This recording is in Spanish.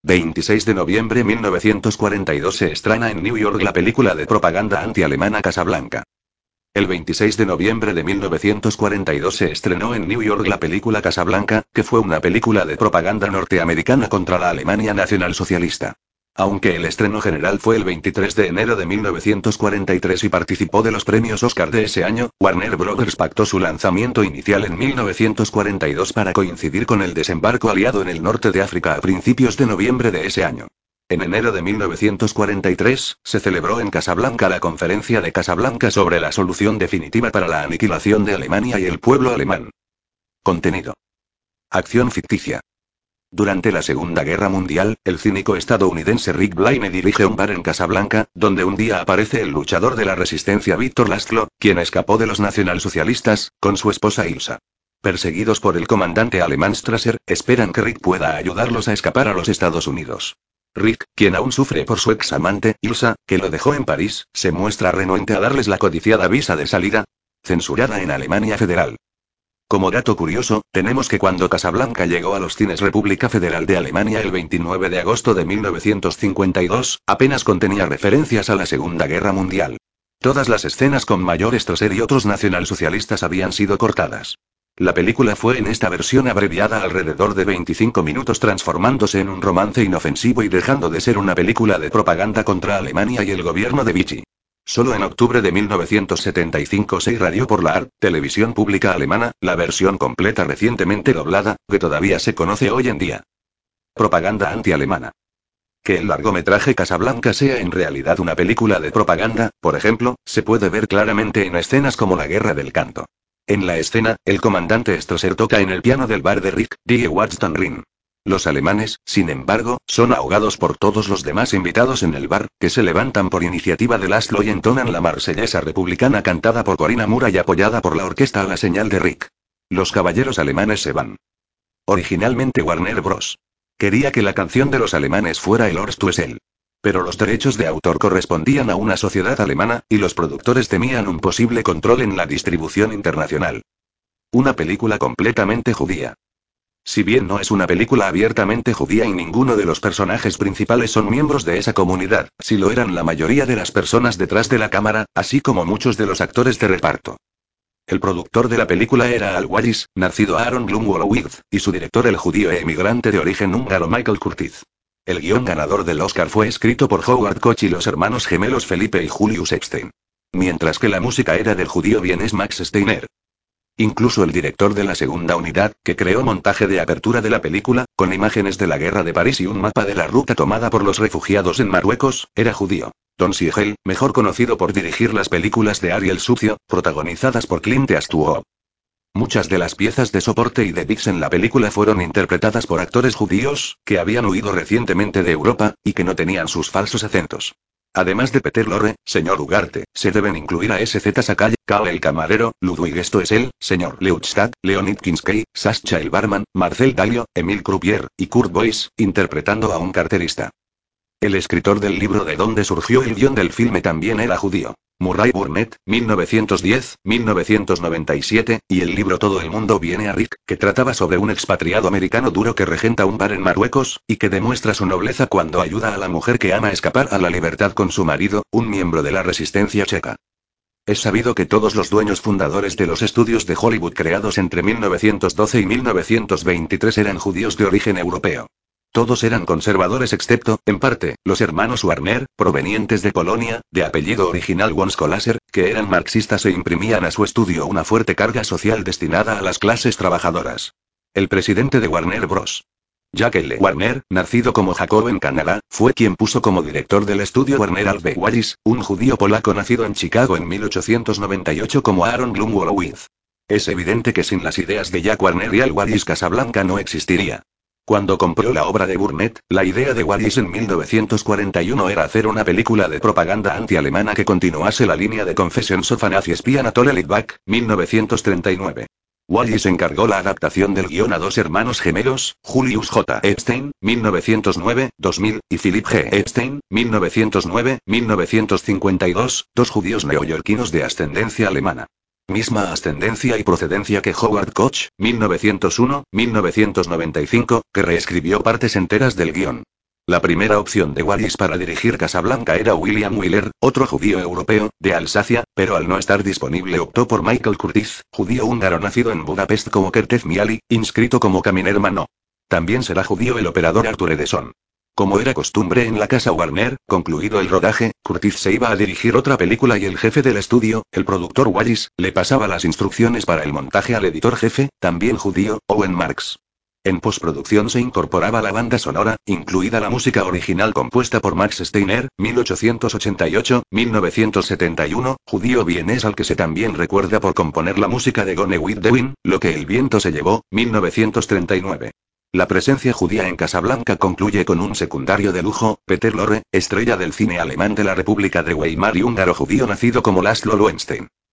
26 de noviembre 1942 se estrena en New York la película de propaganda anti-alemana Casablanca. El 26 de noviembre de 1942 se estrenó en New York la película Casablanca, que fue una película de propaganda norteamericana contra la Alemania nacionalsocialista. Aunque el estreno general fue el 23 de enero de 1943 y participó de los premios Oscar de ese año, Warner Bros. Pactó su lanzamiento inicial en 1942 para coincidir con el desembarco aliado en el norte de África a principios de noviembre de ese año. En enero de 1943, se celebró en Casablanca la Conferencia de Casablanca sobre la solución definitiva para la aniquilación de Alemania y el pueblo alemán. Contenido. Acción ficticia. Durante la Segunda Guerra Mundial, el cínico estadounidense Rick Blayne dirige un bar en Casablanca, donde un día aparece el luchador de la resistencia Víctor Laszlo, quien escapó de los nacionalsocialistas, con su esposa Ilsa. Perseguidos por el comandante alemán Strasser, esperan que Rick pueda ayudarlos a escapar a los Estados Unidos. Rick, quien aún sufre por su ex amante, Ilsa, que lo dejó en París, se muestra renuente a darles la codiciada visa de salida, censurada en Alemania Federal. Como dato curioso, tenemos que cuando Casablanca llegó a los cines República Federal de Alemania el 29 de agosto de 1952, apenas contenía referencias a la Segunda Guerra Mundial. Todas las escenas con Mayor Strasser y otros nacionalsocialistas habían sido cortadas. La película fue en esta versión abreviada alrededor de 25 minutos, transformándose en un romance inofensivo y dejando de ser una película de propaganda contra Alemania y el gobierno de Vichy. Solo en octubre de 1975 se irradió por la ARD, televisión pública alemana, la versión completa recientemente doblada, que todavía se conoce hoy en día. Propaganda anti-alemana. Que el largometraje Casablanca sea en realidad una película de propaganda, por ejemplo, se puede ver claramente en escenas como la Guerra del Canto. En la escena, el comandante Strasser toca en el piano del bar de Rick, Die Wachtern Ring. Los alemanes, sin embargo, son ahogados por todos los demás invitados en el bar, que se levantan por iniciativa de Laszlo y entonan la marsellesa republicana cantada por Corinna Murray y apoyada por la orquesta a la señal de Rick. Los caballeros alemanes se van. Originalmente Warner Bros. Quería que la canción de los alemanes fuera el Horst Wessel. Pero los derechos de autor correspondían a una sociedad alemana, y los productores temían un posible control en la distribución internacional. Una película completamente judía. Si bien no es una película abiertamente judía y ninguno de los personajes principales son miembros de esa comunidad, sí lo eran la mayoría de las personas detrás de la cámara, así como muchos de los actores de reparto. El productor de la película era Al Wallis, nacido Aaron Blum Wolowitz, y su director el judío e emigrante de origen húngaro Michael Curtiz. El guión ganador del Oscar fue escrito por Howard Koch y los hermanos gemelos Felipe y Julius Epstein. Mientras que la música era del judío vienés Max Steiner. Incluso el director de la segunda unidad, que creó montaje de apertura de la película, con imágenes de la Guerra de París y un mapa de la ruta tomada por los refugiados en Marruecos, era judío. Don Siegel, mejor conocido por dirigir las películas de Ariel Sucio, protagonizadas por Clint Eastwood. Muchas de las piezas de soporte y de Bix en la película fueron interpretadas por actores judíos, que habían huido recientemente de Europa, y que no tenían sus falsos acentos. Además de Peter Lorre, Sr. Ugarte, se deben incluir a S.Z. Sakai, Karl el camarero, Ludwig Stoessel, Sr. Leuchtstadt, Leonid Kinski, Sascha el barman, Marcel Dalio, Emile Croupier, y Kurt Boyce, interpretando a un carterista. El escritor del libro de donde surgió el guión del filme también era judío. Murray Burnett, 1910-1997, y el libro Todo el mundo viene a Rick, que trataba sobre un expatriado americano duro que regenta un bar en Marruecos, y que demuestra su nobleza cuando ayuda a la mujer que ama a escapar a la libertad con su marido, un miembro de la resistencia checa. Es sabido que todos los dueños fundadores de los estudios de Hollywood creados entre 1912 y 1923 eran judíos de origen europeo. Todos eran conservadores excepto, en parte, los hermanos Warner, provenientes de Polonia, de apellido original von Scholasser, que eran marxistas e imprimían a su estudio una fuerte carga social destinada a las clases trabajadoras. El presidente de Warner Bros. Jack L. Warner, nacido como Jacob en Canadá, fue quien puso como director del estudio Warner Al B. Wallis, un judío polaco nacido en Chicago en 1898 como Aaron Blum Wolowitz. Es evidente que sin las ideas de Jack Warner y Al Wallis Casablanca no existiría. Cuando compró la obra de Burnett, la idea de Wallis en 1941 era hacer una película de propaganda anti-alemana que continuase la línea de Confessions of a Nazi Spy Anatole Litvak, 1939. Wallis encargó la adaptación del guión a dos hermanos gemelos, Julius J. Epstein, 1909-2000, y Philip G. Epstein, 1909-1952, dos judíos neoyorquinos de ascendencia alemana. Misma ascendencia y procedencia que Howard Koch, 1901-1995, que reescribió partes enteras del guión. La primera opción de Wallis para dirigir Casablanca era William Wyler, otro judío europeo, de Alsacia, pero al no estar disponible optó por Michael Curtiz, judío húngaro nacido en Budapest como Kertész Miali, inscrito como Caminer No. También será judío el operador Arthur Edison. Como era costumbre en la casa Warner, concluido el rodaje, Curtiz se iba a dirigir otra película y el jefe del estudio, el productor Wallis, le pasaba las instrucciones para el montaje al editor jefe, también judío, Owen Marks. En postproducción se incorporaba la banda sonora, incluida la música original compuesta por Max Steiner, 1888-1971, judío vienés al que se también recuerda por componer la música de Gone with the Wind, Lo que el viento se llevó, 1939. La presencia judía en Casablanca concluye con un secundario de lujo, Peter Lorre, estrella del cine alemán de la República de Weimar y húngaro judío nacido como Laszlo Lowenstein.